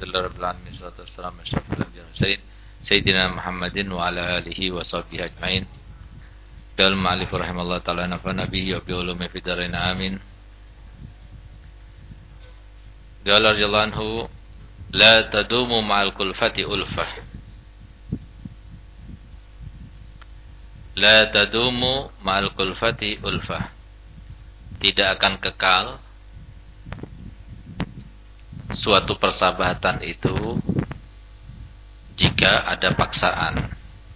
Alhamdulillahirabbil alamin. Wassalatu wassalamu ala asyrofil anbiya'i wal mursalin sayyidina Muhammadin wa ala alihi wa sahbihi ajmain. Qala al-mu'allif rahimallahu ta'ala nafa'ana bihi wa bi ulumi fid dharain amin. Qala radhiyallahu anhu la tadumu ma'al kulfati ulfah. La tadumu ma'al kulfati ulfah. Tidak akan kekal suatu persahabatan itu jika ada paksaan.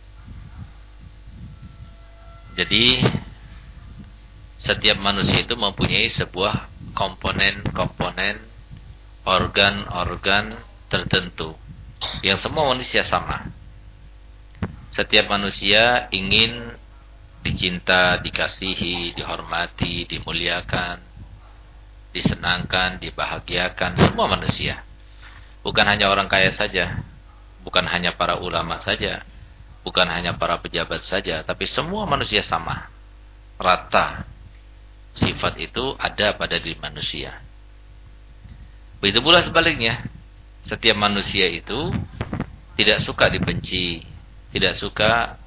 Jadi setiap manusia itu mempunyai sebuah komponen-komponen, organ-organ tertentu yang semua manusia sama. Setiap manusia ingin dicinta, dikasihi, dihormati, dimuliakan, disenangkan, dibahagiakan, semua manusia. Bukan hanya orang kaya saja, bukan hanya para ulama saja, bukan hanya para pejabat saja, tapi semua manusia sama. Rata. Sifat itu ada pada diri manusia. Begitu pula sebaliknya. Setiap manusia itu tidak suka dibenci, tidak suka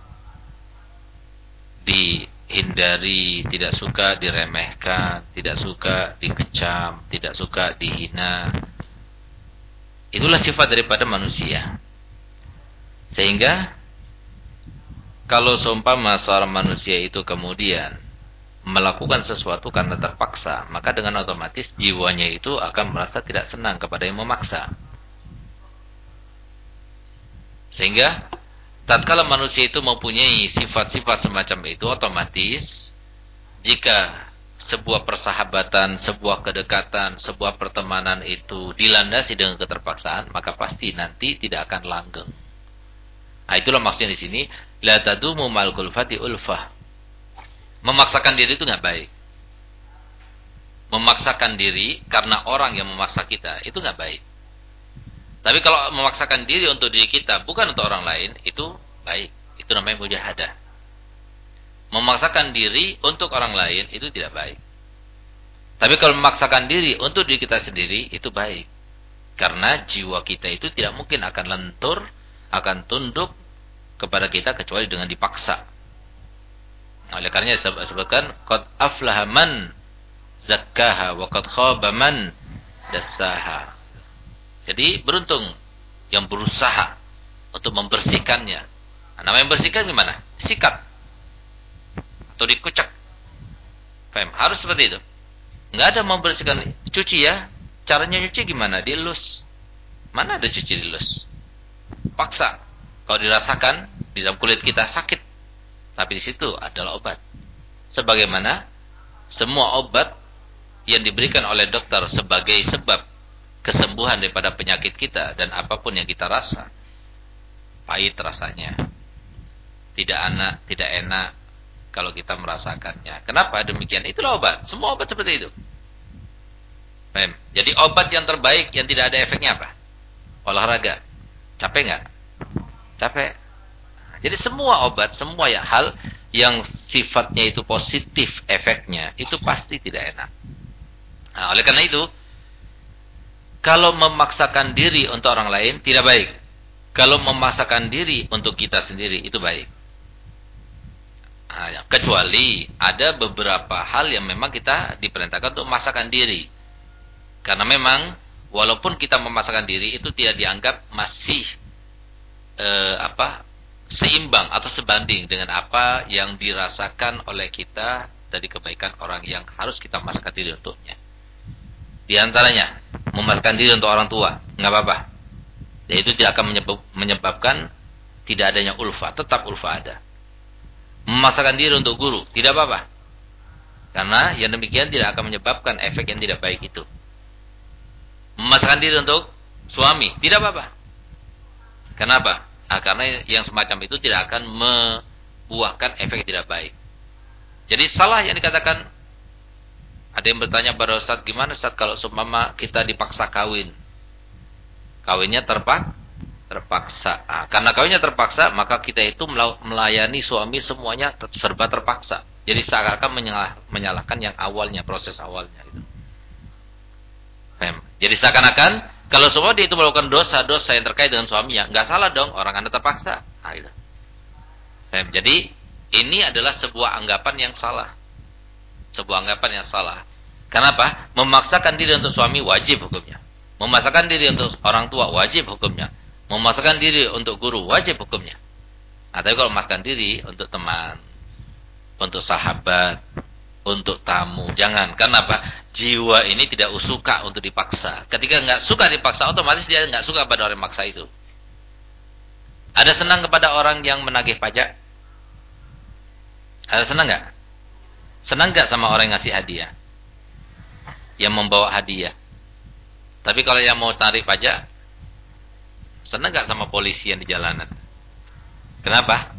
dihindari, tidak suka diremehkan, tidak suka dikecam, tidak suka dihina. Itulah sifat daripada manusia. Sehingga kalau seumpama seorang manusia itu kemudian melakukan sesuatu karena terpaksa, maka dengan otomatis jiwanya itu akan merasa tidak senang kepada yang memaksa. Sehingga tatkala manusia itu mempunyai sifat-sifat semacam itu, otomatis jika sebuah persahabatan, sebuah kedekatan, sebuah pertemanan itu dilandasi dengan keterpaksaan, maka pasti nanti tidak akan langgeng. Nah, itulah maksudnya di sini, la tadumu ma'al kulfati ulfah. Memaksakan diri itu nggak baik. Memaksakan diri karena orang yang memaksa kita itu nggak baik. Tapi kalau memaksakan diri untuk diri kita, bukan untuk orang lain, itu baik. Itu namanya mujahadah. Memaksakan diri untuk orang lain, itu tidak baik. Tapi kalau memaksakan diri untuk diri kita sendiri, itu baik. Karena jiwa kita itu tidak mungkin akan lentur, akan tunduk kepada kita kecuali dengan dipaksa. Oleh karenanya disebutkan, qad aflaha man zakkaha wa qad khaba man dassaha. Jadi beruntung yang berusaha untuk membersihkannya. Nah, namanya membersihkan gimana? Sikat atau dikucek. Paham? Harus seperti itu. Enggak ada membersihkan cuci ya. Caranya cuci gimana? Dielus. Mana ada cuci dielus? Paksa. Kalau dirasakan di dalam kulit kita sakit. Tapi di situ adalah obat. Sebagaimana semua obat yang diberikan oleh dokter sebagai sebab kesembuhan daripada penyakit kita dan apapun yang kita rasa, pahit rasanya, tidak enak kalau kita merasakannya. Kenapa demikian? Itulah obat. Semua obat seperti itu. Jadi obat yang terbaik yang tidak ada efeknya apa? Olahraga. Capek nggak? Capek. Jadi semua obat, semua hal yang sifatnya itu positif efeknya, itu pasti tidak enak. Nah, oleh karena itu, kalau memaksakan diri untuk orang lain, tidak baik. Kalau memaksakan diri untuk kita sendiri, itu baik. Nah, kecuali ada beberapa hal yang memang kita diperintahkan untuk memaksakan diri. Karena memang, walaupun kita memaksakan diri, itu tidak dianggap masih seimbang atau sebanding dengan apa yang dirasakan oleh kita dari kebaikan orang yang harus kita memaksakan diri untuknya. Di antaranya, memaksakan diri untuk orang tua, nggak apa-apa. Dan itu tidak akan menyebabkan tidak adanya ulfah, tetap ulfah ada. Memaksakan diri untuk guru, tidak apa-apa. Karena yang demikian tidak akan menyebabkan efek yang tidak baik itu. Memaksakan diri untuk suami, tidak apa-apa. Kenapa? Karena yang semacam itu tidak akan membuahkan efek yang tidak baik. Jadi salah yang dikatakan. Ada yang bertanya pada Ustaz, gimana Ustaz kalau seumpama kita dipaksa kawin? Kawinnya terpaksa. Karena kawinnya terpaksa, maka kita itu melayani suami semuanya serba terpaksa. Jadi seakan-akan menyalahkan yang awalnya, proses awalnya. Gitu. Jadi seakan-akan Kalau semua dia itu melakukan dosa-dosa yang terkait dengan suaminya, nggak salah dong, orang Anda terpaksa. Nah, itu. Jadi ini adalah sebuah anggapan yang salah. Sebuah anggapan yang salah. Kenapa? Memaksakan diri untuk suami wajib hukumnya. Memaksakan diri untuk orang tua wajib hukumnya. Memaksakan diri untuk guru wajib hukumnya. Nah, tapi kalau memaksakan diri untuk teman, untuk sahabat, untuk tamu, jangan. Kenapa? Jiwa ini tidak suka untuk dipaksa. Ketika nggak suka dipaksa, otomatis dia nggak suka pada orang yang maksa itu. Ada senang kepada orang yang menagih pajak? Ada senang nggak? Senang nggak sama orang yang ngasih hadiah? Yang membawa hadiah? Tapi kalau yang mau tarik pajak, senang nggak sama polisi yang di jalanan? Kenapa?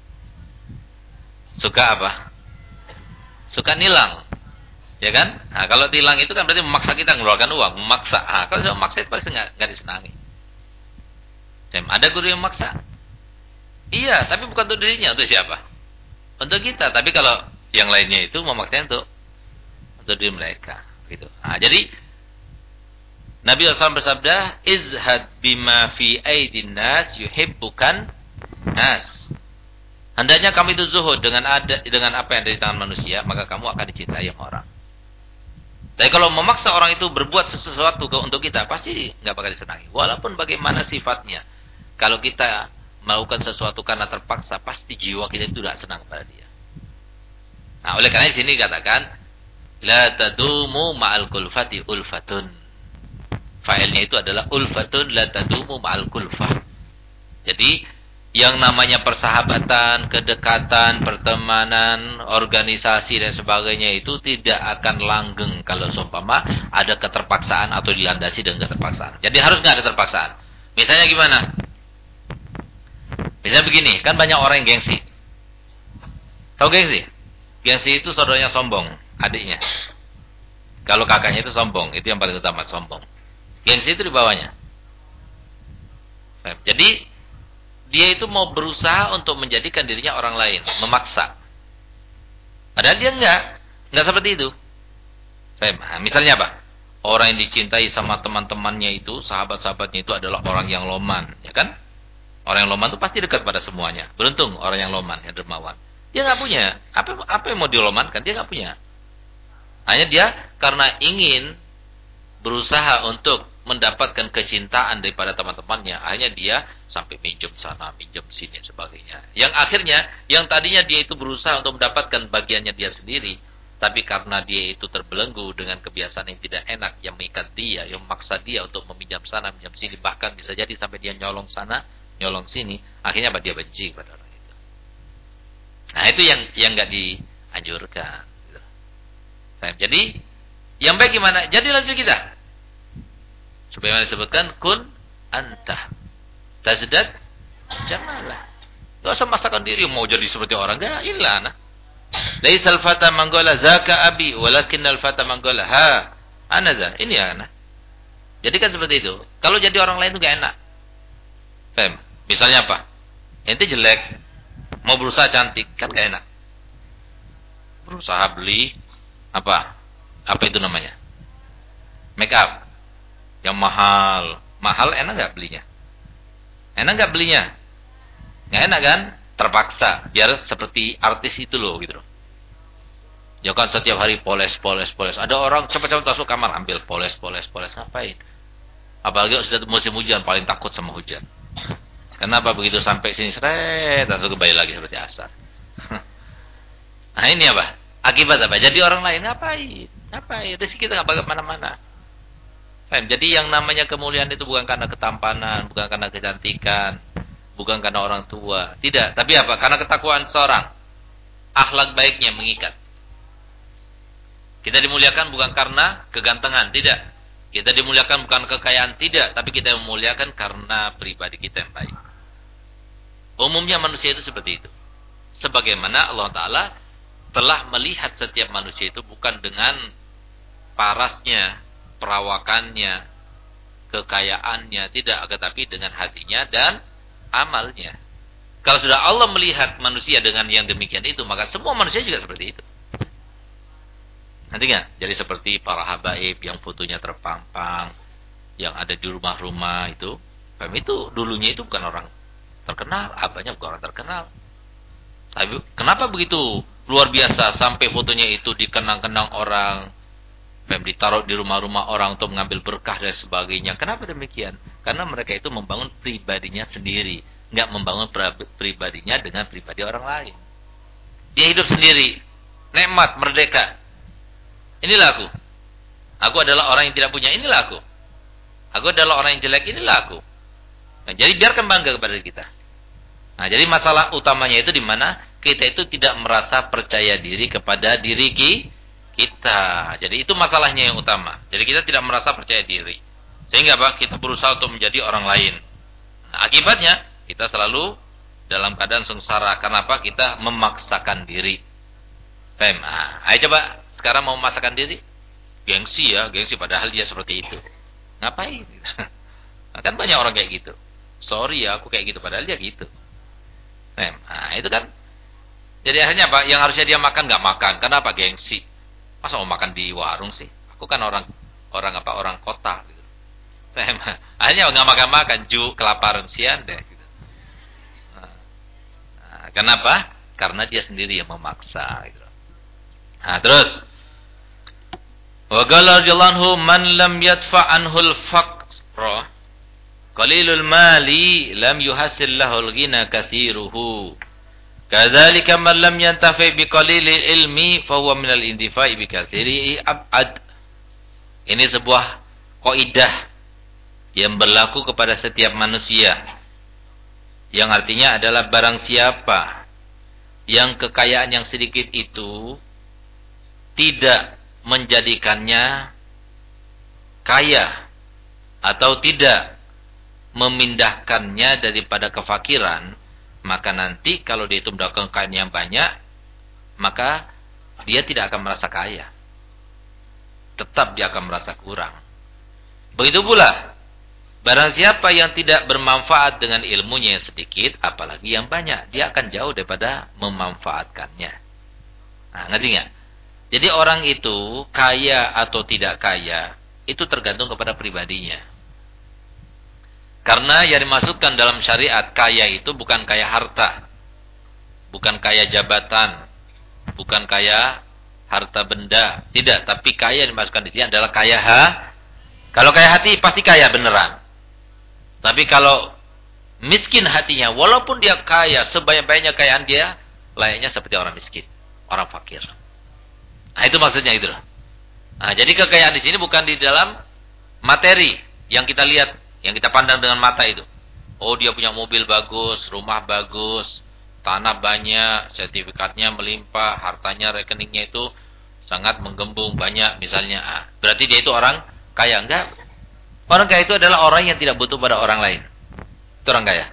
Suka apa? Suka nilang. Ya kan? Nah, kalau tilang itu kan berarti memaksa kita mengeluarkan uang, memaksa. Nah, kalau sudah memaksa itu pasti nggak disenangi. Ada guru yang memaksa? Iya, tapi bukan untuk dirinya, untuk siapa? Untuk kita. Tapi kalau yang lainnya itu memaksa untuk diri mereka. Gitu. Nah, jadi Nabi SAW bersabda, "Izhad bima fi aidin nas yuhibbukan nas." Hendaknya kamu itu zuhud dengan apa yang ada di tangan manusia, maka kamu akan dicintai orang. Tapi kalau memaksa orang itu berbuat sesuatu untuk kita, pasti nggak bakal disenangi. Walaupun bagaimana sifatnya, kalau kita melakukan sesuatu karena terpaksa, pasti jiwa kita itu tidak senang pada dia. Nah, oleh karena di sini dikatakan, la tadumu ma'al kulfati ulfatun. Failnya itu adalah ulfatun la tadumu ma'al kulfah. Jadi yang namanya persahabatan, kedekatan, pertemanan, organisasi dan sebagainya itu tidak akan langgeng kalau seumpama ada keterpaksaan atau dilandasi dengan keterpaksaan. Jadi harus nggak ada terpaksaan. Misalnya gimana? Misalnya begini, kan banyak orang yang gengsi. Tahu gengsi? Gengsi itu saudaranya sombong, adiknya. Kalau kakaknya itu sombong, itu yang paling utama, sombong. Gengsi itu di bawahnya. Jadi dia itu mau berusaha untuk menjadikan dirinya orang lain, memaksa. Padahal dia enggak seperti itu. Misalnya apa? Orang yang dicintai sama teman-temannya itu, sahabat-sahabatnya itu adalah orang yang loman, ya kan? Orang yang loman itu pasti dekat pada semuanya. Beruntung orang yang loman, yang dermawan. Dia enggak punya. Apa yang mau dilomankan? Dia enggak punya. Hanya dia karena ingin berusaha untuk mendapatkan kecintaan daripada teman-temannya, akhirnya dia sampai minjem sana, minjem sini, sebagainya. Yang akhirnya, yang tadinya dia itu berusaha untuk mendapatkan bagiannya dia sendiri, tapi karena dia itu terbelenggu dengan kebiasaan yang tidak enak, yang mengikat dia, yang memaksa dia untuk meminjam sana, minjam sini, bahkan bisa jadi sampai dia nyolong sana, nyolong sini, akhirnya dia benci pada orang itu. Nah, itu yang nggak dianjurkan. Jadi, yang baik gimana? Jadilah diri kita. Sebagaimana disebutkan, kun anta tazdad jamalah. Enggak usah maksakan diri mau jadi seperti orang. Enggak, inilah anak. Laisal fata man qala zaka abi walakinnal fata man qala ha ana za. Ini ya anak. Jadi kan seperti itu. Kalau jadi orang lain itu enggak enak. Paham? Misalnya apa? Ente jelek, mau berusaha cantik, kan enggak enak. Berusaha beli apa? Apa itu namanya? Make up. Yang mahal. Mahal enak gak belinya? Enak gak belinya? Gak enak kan? Terpaksa. Biar seperti artis itu loh gitu loh. Ya kan setiap hari poles. Ada orang cepat-cepat masuk kamar ambil poles. Ngapain? Apalagi sudah musim hujan, paling takut sama hujan. Kenapa begitu sampai sini seret langsung kembali lagi seperti asar. Nah ini apa? Akibat apa? Jadi orang lain ngapain? Rezeki kita gak bakal mana-mana. Jadi yang namanya kemuliaan itu bukan karena ketampanan, bukan karena kecantikan, bukan karena orang tua. Tidak, tapi apa? Karena ketakwaan seorang. Akhlak baiknya mengikat. Kita dimuliakan bukan karena kegantengan, tidak. Kita dimuliakan bukan kekayaan, tidak. Tapi kita memuliakan karena pribadi kita yang baik. Umumnya manusia itu seperti itu. Sebagaimana Allah Ta'ala telah melihat setiap manusia itu bukan dengan parasnya, perawakannya, kekayaannya, tidak, tetapi dengan hatinya dan amalnya. Kalau sudah Allah melihat manusia dengan yang demikian itu, maka semua manusia juga seperti itu. Nanti nggak? Jadi seperti para habaib yang fotonya terpampang, yang ada di rumah-rumah itu. Itu dulunya itu bukan orang terkenal, abahnya bukan orang terkenal. Tapi kenapa begitu luar biasa sampai fotonya itu dikenang-kenang orang, ditaruh di rumah-rumah orang untuk mengambil berkah dan sebagainya. Kenapa demikian? Karena mereka itu membangun pribadinya sendiri, nggak membangun pribadinya dengan pribadi orang lain. Dia hidup sendiri, nikmat, merdeka. Inilah aku. Aku adalah orang yang tidak punya, inilah aku. Aku adalah orang yang jelek, inilah aku. Nah, jadi biarkan bangga kepada kita. Nah, jadi masalah utamanya itu di mana kita itu tidak merasa percaya diri kepada diri kita. Jadi itu masalahnya yang utama. Jadi kita tidak merasa percaya diri. Sehingga apa? Kita berusaha untuk menjadi orang lain. Nah, akibatnya kita selalu dalam keadaan sengsara. Karena apa? Kita memaksakan diri. Nah, ayo coba sekarang mau memaksakan diri. Gengsi ya, gengsi padahal dia seperti itu. Ngapain? Nah, kan banyak orang kayak gitu. Sorry ya, aku kayak gitu padahal dia gitu. Nah, itu kan. Jadi akhirnya apa? Yang harusnya dia makan nggak makan. Kenapa? Gengsi. Masa mau makan di warung sih? Aku kan orang kota. Gitu. Akhirnya nggak makan, kelaparan sian deh. Gitu. Nah, kenapa? Karena dia sendiri yang memaksa. Gitu. Nah, terus. Wa qala radhiyallahu anhu man lam yadfa anhul faqra qalilul mali lam yuhasil lahul ghina katsiruhu. Kadzalika man lam yantafi bi qalilil ilmi fa huwa minal indifa'i bi katsiri abad. Ini sebuah kaidah yang berlaku kepada setiap manusia. Yang artinya adalah barang siapa yang kekayaan yang sedikit itu tidak menjadikannya kaya atau tidak memindahkannya daripada kefakiran, maka nanti kalau dia itu mendapatkan kekayaan yang banyak, maka dia tidak akan merasa kaya. Tetap dia akan merasa kurang. Begitu pula, barang siapa yang tidak bermanfaat dengan ilmunya yang sedikit, apalagi yang banyak, dia akan jauh daripada memanfaatkannya. Nah, ngerti nggak? Jadi orang itu kaya atau tidak kaya, itu tergantung kepada pribadinya. Karena yang dimasukkan dalam syariat kaya itu bukan kaya harta, bukan kaya jabatan, bukan kaya harta benda, tidak. Tapi kaya yang dimasukkan di sini adalah kaya Kalau kaya hati pasti kaya beneran. Tapi kalau miskin hatinya, walaupun dia kaya sebanyak-banyaknya kekayaan dia, layaknya seperti orang miskin, orang fakir. Nah, itu maksudnya itu. Nah, jadi kekayaan di sini bukan di dalam materi yang kita lihat, yang kita pandang dengan mata itu. Oh, dia punya mobil bagus, rumah bagus, tanah banyak, sertifikatnya melimpah, hartanya, rekeningnya itu sangat menggembung banyak misalnya. Berarti dia itu orang kaya. Enggak. Orang kaya itu adalah orang yang tidak butuh pada orang lain. Itu orang kaya.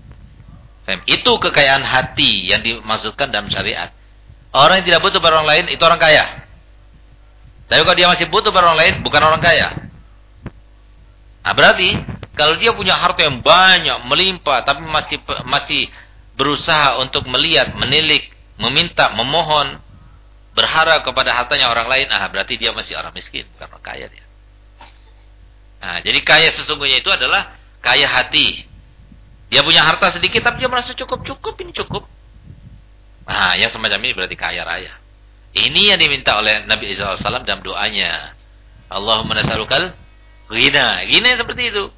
Itu kekayaan hati yang dimaksudkan dalam syariat. Orang yang tidak butuh pada orang lain itu orang kaya. Tapi kalau dia masih butuh pada orang lain, bukan orang kaya. Nah, berarti kalau dia punya harta yang banyak, melimpah, tapi masih berusaha untuk melihat, menilik, meminta, memohon, berharap kepada hartanya orang lain, berarti dia masih orang miskin, bukan orang kaya dia. Nah, jadi kaya sesungguhnya itu adalah kaya hati. Dia punya harta sedikit, tapi dia merasa cukup, ini cukup. Nah, yang semacam ini berarti kaya raya. Ini yang diminta oleh Nabi SAW dalam doanya. Allahumma nas'alukal ghina. Ghina seperti itu.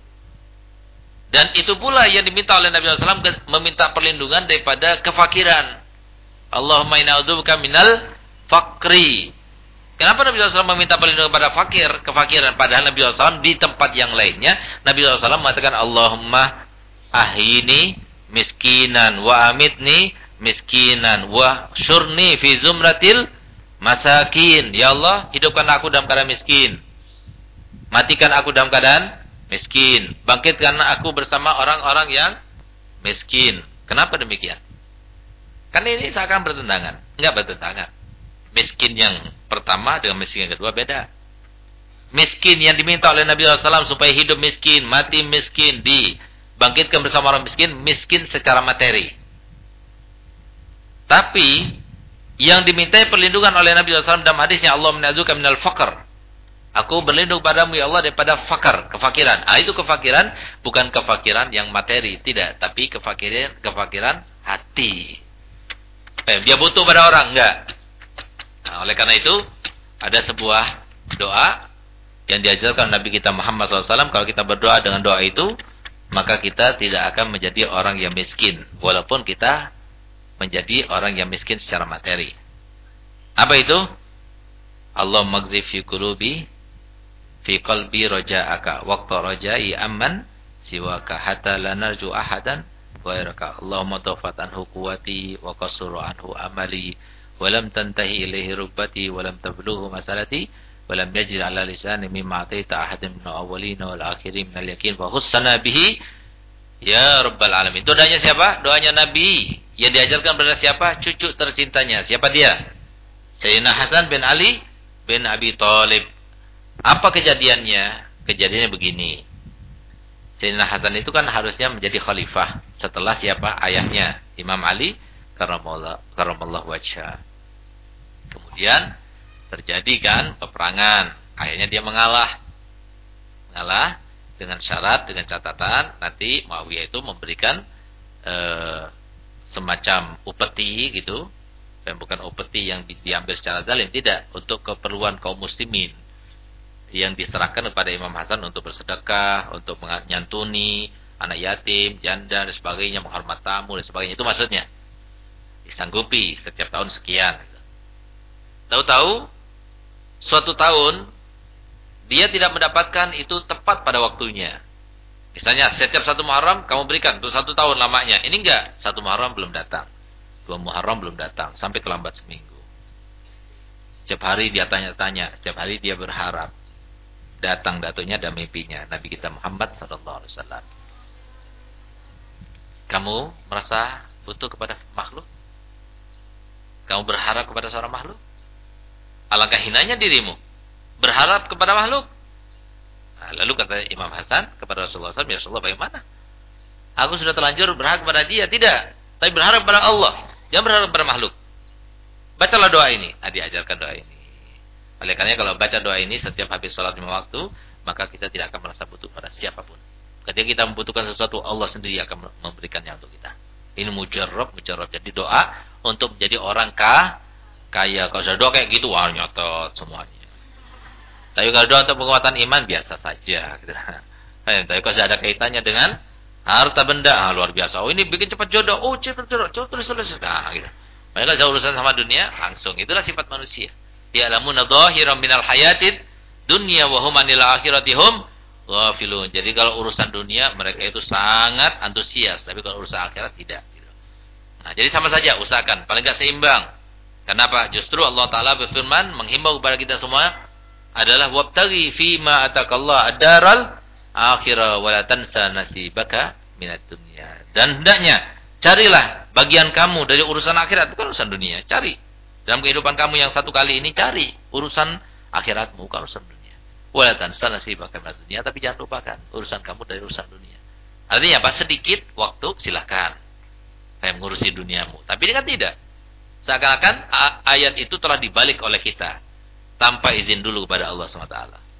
Dan itu pula yang diminta oleh Nabi SAW, meminta perlindungan daripada kefakiran. Allahumma inna a'udzubika minal fakri. Kenapa Nabi SAW meminta perlindungan kepada kefakiran? Padahal Nabi SAW di tempat yang lainnya, Nabi SAW mengatakan, Allahumma ahini miskinan wa amitni miskinan wa syurni fi zumratil masakin. Ya Allah, hidupkan aku dalam keadaan miskin. Matikan aku dalam keadaan miskin. Bangkitkan aku bersama orang-orang yang miskin. Kenapa demikian? Kan ini seakan bertentangan. Enggak bertentangan. Miskin yang pertama dengan miskin yang kedua beda. Miskin yang diminta oleh Nabi SAW supaya hidup miskin, mati miskin, dibangkitkan bersama orang miskin, miskin secara materi. Tapi yang dimintai perlindungan oleh Nabi SAW dalam hadisnya, Allah menazuka minal faqr. Aku berlindung padamu ya Allah daripada kefakiran. Itu kefakiran bukan kefakiran yang materi, tidak, tapi kefakiran hati. Dia butuh pada orang, enggak. Nah, oleh karena itu ada sebuah doa yang diajarkan Nabi kita Muhammad SAW. Kalau kita berdoa dengan doa itu, maka kita tidak akan menjadi orang yang miskin, walaupun kita menjadi orang yang miskin secara materi. Apa itu? Allahumma ghdif fi qulubi fi qalbi raja'aka waqta raja'i amman siwaka hatta la narju ahadan ghairaka. Allahumma tawfat anhu quwwati wa qasuru anhu amali wa lam tantahi ilaihi rubbati wa lam tablughu masalati wa lam yajri ala lisani mimma ataita ahadan min awwalina wal akhirin minal yakin fa hussana bihi ya rabbal alamin. Itu doanya siapa? Doanya Nabi yang diajarkan kepada siapa? Cucu tercintanya. Siapa dia? Sayyidina Hasan bin Ali bin Abi Thalib. Apa kejadiannya? Kejadiannya begini. Sayyidina Hasan itu kan harusnya menjadi khalifah setelah siapa? Ayahnya, Imam Ali karramallahu wajhah. Kemudian terjadi kan peperangan. Akhirnya dia mengalah. Mengalah dengan syarat, dengan catatan nanti Muawiyah itu memberikan semacam upeti gitu. Dan bukan upeti yang diambil secara zalim, tidak, untuk keperluan kaum muslimin yang diserahkan kepada Imam Hasan untuk bersedekah, untuk menyantuni anak yatim, janda dan sebagainya, menghormat tamu dan sebagainya. Itu maksudnya. Disanggupi setiap tahun sekian. Tahu-tahu suatu tahun dia tidak mendapatkan itu tepat pada waktunya. Misalnya setiap 1 Muharram kamu berikan untuk 1 tahun lamanya. Ini enggak, 1 Muharram belum datang. 2 Muharram belum datang, sampai terlambat seminggu. Setiap hari dia tanya-tanya, setiap hari dia berharap. Datang datuknya dan mimpinya Nabi kita Muhammad SAW. Kamu merasa butuh kepada makhluk? Kamu berharap kepada seorang makhluk? Alangkah hinanya dirimu berharap kepada makhluk. Nah, lalu kata Imam Hasan kepada Rasulullah SAW, ya Rasulullah, bagaimana? Aku sudah terlanjur berharap kepada dia, tidak, tapi berharap kepada Allah. Jangan berharap pada makhluk. Bacalah doa ini. Diajarkan doa ini. Oleh karena kalau baca doa ini setiap habis sholat 5 waktu, maka kita tidak akan merasa butuh pada siapapun. Ketika kita membutuhkan sesuatu, Allah sendiri akan memberikannya untuk kita. Ini mujarrab. Jadi doa untuk menjadi orang kaya. Kalau sudah doa kayak gitu, wah nyotot semuanya. Tapi kalau doa untuk penguatan iman, biasa saja. Gitu. Tapi kalau sudah ada kaitannya dengan harta benda, luar biasa. Oh, ini bikin cepat jodoh. Oh, cepat jodoh. Terus. Nah, gitu. Mereka jauh urusan sama dunia, langsung. Itulah sifat manusia. Ya'lamuna dhahiran minal hayatid dunya wa hum 'anil akhirati hum ghafilun. Jadi kalau urusan dunia mereka itu sangat antusias, tapi kalau urusan akhirat tidak. Gitu. Nah, jadi sama saja, usahakan. Paling enggak seimbang. Kenapa? Justru Allah Ta'ala berfirman, menghimbau kepada kita semua, adalah wabtaghi fima atakallah ad-daral akhirah wala tansa nasibaka minad dunya. Dan hendaknya carilah bagian kamu dari urusan akhirat, bukan urusan dunia. Cari dalam kehidupan kamu yang satu kali ini, cari urusan akhiratmu, bukan urusan dunia. Wala tansa nasibaka minad dunya, tapi jangan lupakan urusan kamu dari urusan dunia. Artinya apa? Sedikit waktu silakan kayak mengurusi duniamu, tapi ini kan tidak. Seakan-akan ayat itu telah dibalik oleh kita tanpa izin dulu kepada Allah SWT.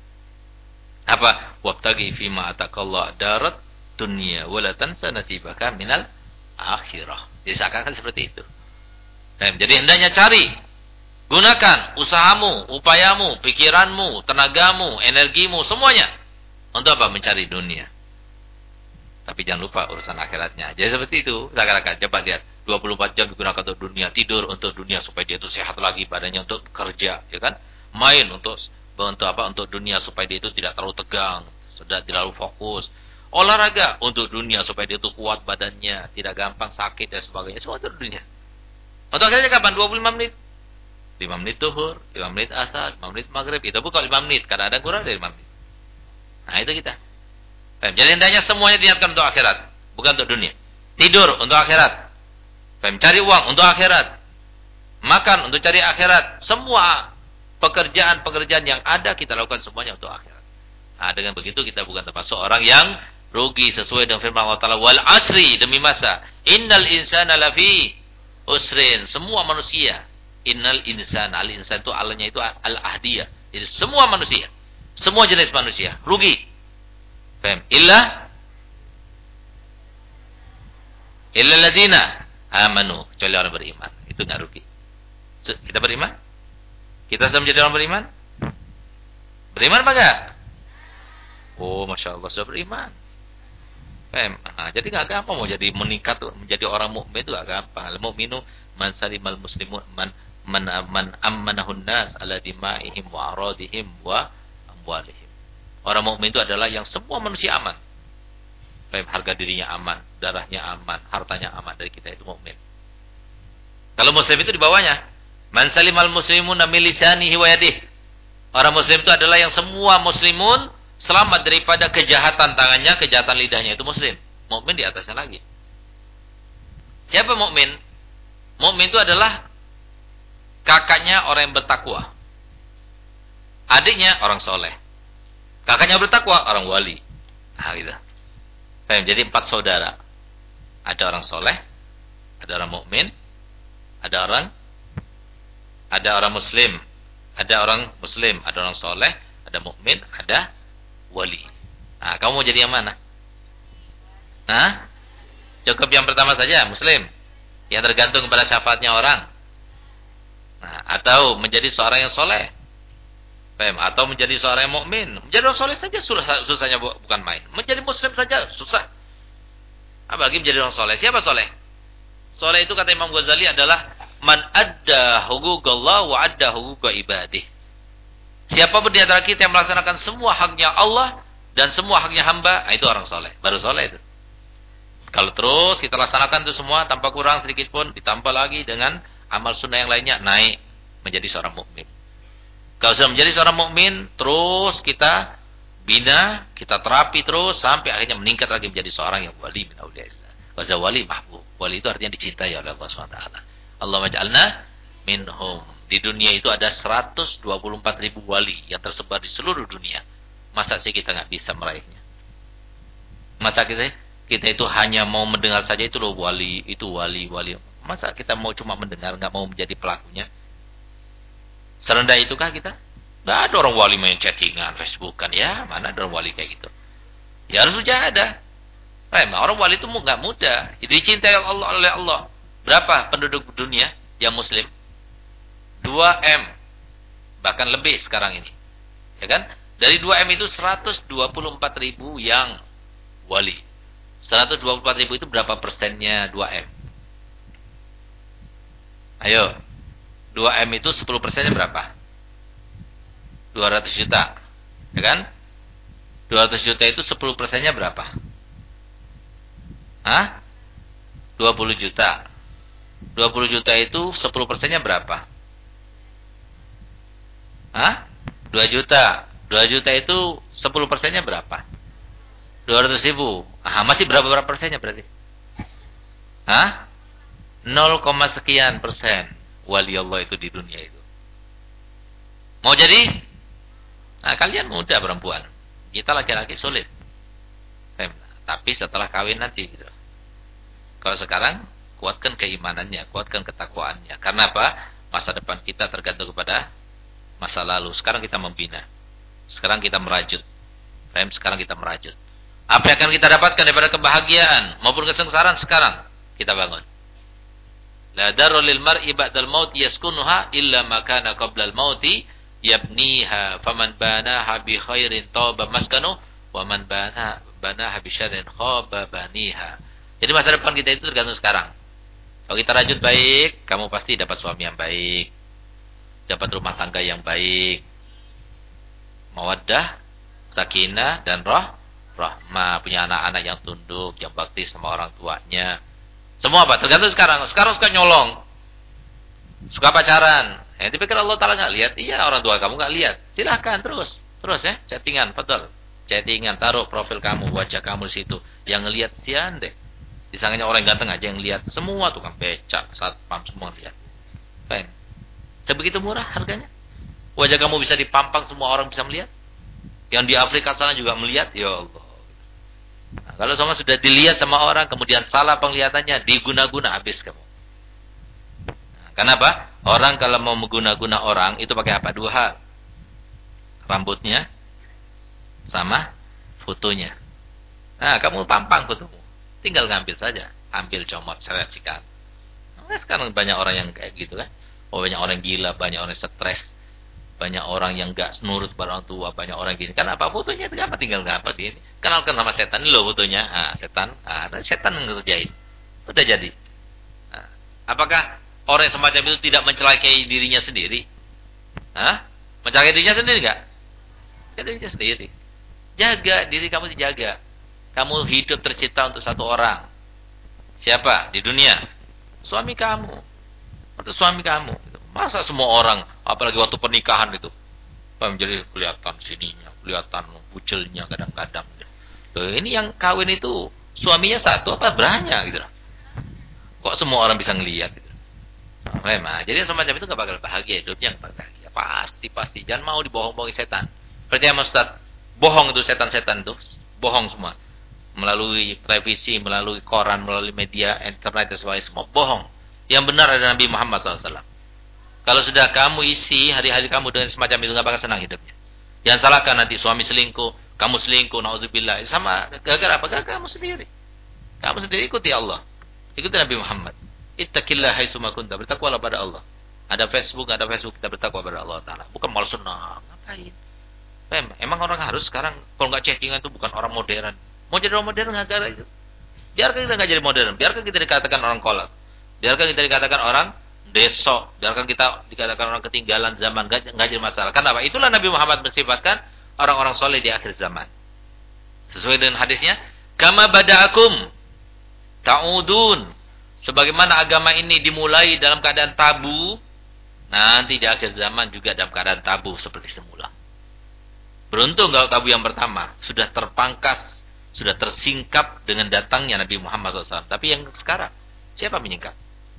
Apa? Wabtaghi fima atakallah darat dunya wala tansa nasibaka minal akhirah. Jadi seakan-akan seperti itu. Jadi hendaknya cari, gunakan usahamu, upayamu, pikiranmu, tenagamu, energimu, semuanya untuk apa? Mencari dunia. Tapi jangan lupa urusan akhiratnya. Jadi seperti itu. Seakan-akan coba lihat, 24 jam digunakan untuk dunia, tidur untuk dunia supaya dia itu sehat lagi badannya untuk kerja, ya kan? Main untuk apa? Untuk dunia supaya dia itu tidak terlalu tegang, sudah tidak terlalu fokus. Olahraga untuk dunia supaya dia itu kuat badannya, tidak gampang sakit dan sebagainya. Semua untuk dunia. Untuk akhirnya kapan? 25 menit. 5 menit zuhur, 5 menit asar, 5 menit maghrib. Itu bukan 5 menit, kadang-kadang kurang dari 5 menit. Nah, itu kita. Jadi hendaknya semuanya diniatkan untuk akhirat, bukan untuk dunia. Tidur untuk akhirat. Cari uang untuk akhirat. Makan untuk cari akhirat. Semua pekerjaan-pekerjaan yang ada kita lakukan semuanya untuk akhirat. Nah, dengan begitu kita bukan termasuk orang yang rugi sesuai dengan firman Allah Ta'ala. Wal asri, demi masa. Innal insana lafi usrin. Semua manusia. Innal insana. Al-insan itu alanya itu al-ahdiyah. Jadi semua manusia. Semua jenis manusia rugi. Paham? Illa ladina amanu, kecuali orang beriman. Itu enggak rugi. Kita beriman? Kita sudah menjadi orang beriman? Beriman apa enggak? Oh, Masya Allah sudah beriman. Jadi enggak gampang mau jadi meningkat menjadi orang mukmin itu enggak gampang. Al-mu'minu man salimal muslimun man ammanahun nas ala dima'ihim wa aradihim wa amwalihim. Orang mukmin itu adalah yang semua manusia aman. Harga dirinya aman, darahnya aman, hartanya aman dari kita, itu mukmin. Kalau muslim itu di bawahnya. Man salimal muslimuna min lisanihi wa yadihi. Orang muslim itu adalah yang semua muslimun selamat daripada kejahatan tangannya, kejahatan lidahnya, itu muslim. Mukmin di atasnya lagi. Siapa mukmin? Mukmin itu adalah kakaknya orang yang bertakwa. Adiknya orang soleh. Kakaknya bertakwa, orang wali. Nah, gitu. Jadi 4 saudara. Ada orang soleh, ada orang mukmin, ada orang muslim, ada orang soleh, ada mukmin, ada wali. Nah, kamu mau jadi yang mana? Nah, cukup yang pertama saja, muslim, yang tergantung kepada syafaatnya orang. Nah, atau menjadi seorang yang soleh, atau menjadi seorang yang mukmin. Menjadi orang soleh saja susahnya bukan main. Menjadi muslim saja susah. Apalagi menjadi orang soleh. Siapa soleh? Soleh itu kata Imam Ghazali adalah man adda huquqallah wa adda huquqa ibadih. Siapa di antara kita yang melaksanakan semua haknya Allah dan semua haknya hamba, itu orang soleh. Baru soleh itu. Kalau terus kita laksanakan itu semua tanpa kurang sedikit pun, ditambah lagi dengan amal sunnah yang lainnya, naik menjadi seorang mukmin. Kalau sudah menjadi seorang mukmin, terus kita bina, kita terapi terus sampai akhirnya meningkat lagi menjadi seorang yang wali min auliyaillah. Wa wali mahbub. Wali itu artinya dicintai oleh Allah SWT. Allahumma ja'alna minhum. Di dunia itu ada 124.000 wali yang tersebar di seluruh dunia. Masa sih kita enggak bisa meraihnya? Masa kita itu hanya mau mendengar saja itu loh wali, itu wali. Masa kita mau cuma mendengar, enggak mau menjadi pelakunya? Serendah itukah kita? Nggak ada orang wali main chattingan, Facebookan. Ya, mana ada orang wali kayak gitu? Ya harus mujahadah. Orang wali itu nggak mudah. Dicintai oleh Allah. Berapa penduduk dunia yang muslim? 2M. Bahkan lebih sekarang ini. Ya kan? Dari 2M itu 124.000 yang wali. 124.000 itu berapa persennya 2M? Ayo. 2M itu 10 persennya berapa? 200 juta. Ya kan? 200 juta itu 10 persennya berapa? 20 juta. 20 juta itu 10 persennya berapa? 2 juta. 2 juta itu 10 persennya berapa? 200 ribu. Masih berapa persennya berarti? 0, sekian persen. Wali Allah itu di dunia itu. Mau jadi? Nah, kalian muda perempuan. Kita laki-laki sulit. Tapi setelah kawin nanti gitu. Kalau sekarang kuatkan keimanannya, kuatkan ketakwaannya. Karena apa? Masa depan kita tergantung kepada masa lalu. Sekarang kita membina. Sekarang kita merajut. Sekarang kita merajut. Apa yang akan kita dapatkan daripada kebahagiaan maupun kesengsaraan sekarang kita bangun. La darul lil mar'i ba'dal maut yaskunuha illa ma kana qabla al mauti yabniha faman banaha bi khairin taba maskanu wa man banaha bi syarrin khaba baniha. Jadi masa depan kita itu tergantung sekarang. Kalau kita rajut baik, kamu pasti dapat suami yang baik. Dapat rumah tangga yang baik. Mawaddah, sakinah dan rahmah, punya anak-anak yang tunduk, yang bakti sama orang tuanya. Semua apa? Tergantung sekarang. Sekarang suka nyolong. Suka pacaran. Dipikir Allah Ta'ala nggak lihat. Iya, orang tua kamu nggak lihat. Silahkan terus. Terus ya. Chattingan. Betul. Chattingan. Taruh profil kamu. Wajah kamu di situ. Yang ngelihat sian deh. Disangkanya orang ganteng aja yang lihat. Semua tukang becak. Satpam. Semua lihat. Baik. Sebegitu murah harganya. Wajah kamu bisa dipampang. Semua orang bisa melihat. Yang di Afrika sana juga melihat. Ya Allah. Nah, kalau sama sudah dilihat sama orang, kemudian salah penglihatannya, diguna-guna, habis kamu. Nah, kenapa? Orang kalau mau mengguna-guna orang, itu pakai apa? 2 hal. Rambutnya, sama fotonya. Nah, kamu pampang fotomu. Tinggal ngambil saja. Ambil, comot, seleksikan. Nah, sekarang banyak orang yang kayak gitu kan. Banyak orang gila, banyak orang stres. Banyak orang yang gak nurut pada orang tua. Banyak orang gini. Kenapa fotonya itu apa? Tinggal ngapa ini. Kenalkan sama setan. Ini loh fotonya. Setan. Setan yang ngerjain. Udah jadi. Nah, apakah orang semacam itu tidak mencelakai dirinya sendiri? Mencelakai dirinya sendiri enggak? Dirinya sendiri. Jaga diri kamu, dijaga. Kamu hidup tercipta untuk satu orang. Siapa? Di dunia. Suami kamu. Atau suami kamu. Masa semua orang, apalagi waktu pernikahan itu, jadi kelihatan sininya, kelihatan bujelnya kadang-kadang. Ini yang kawin itu suaminya satu apa banyak gitu. Kok semua orang bisa ngelihat gitu. Memang. Jadi semacam itu gak bakal bahagia hidupnya, gak bahagia. Pasti. Jangan mau dibohong-bohongi setan. Percaya sama Ustaz, bohong itu setan-setan itu, bohong semua. Melalui televisi, melalui koran, melalui media, internet dan sebagainya, semua bohong. Yang benar adalah Nabi Muhammad SAW. Kalau sudah kamu isi hari-hari kamu dengan semacam itu, gak bakal senang hidupnya. Jangan salahkan nanti suami selingkuh, kamu selingkuh, na'udzubillah. Sama gara-gara apa? Gara-gara kamu sendiri. Kamu sendiri ikuti Allah. Ikuti Nabi Muhammad. Ittaqillah haitsuma kunta. Bertakwalah pada Allah. Ada Facebook kita bertakwa pada Allah Ta'ala. Bukan malah senang. Ngapain? Emang orang harus sekarang kalau nggak chattingan itu bukan orang modern. Mau jadi orang modern nggak gara itu. Biarkan kita nggak jadi modern. Biarkan kita dikatakan orang kolot. Biarkan kita dikatakan orang desok. Biarkan kita dikatakan orang ketinggalan zaman. Nggak jadi masalah. Kenapa? Itulah Nabi Muhammad mensifatkan orang-orang soleh di akhir zaman. Sesuai dengan hadisnya, kama bada'akum ta'udun. Sebagaimana agama ini dimulai dalam keadaan tabu, nanti di akhir zaman juga dalam keadaan tabu seperti semula. Beruntung kalau tabu yang pertama sudah terpangkas, sudah tersingkap dengan datangnya Nabi Muhammad SAW. Tapi yang sekarang, siapa menyingkap?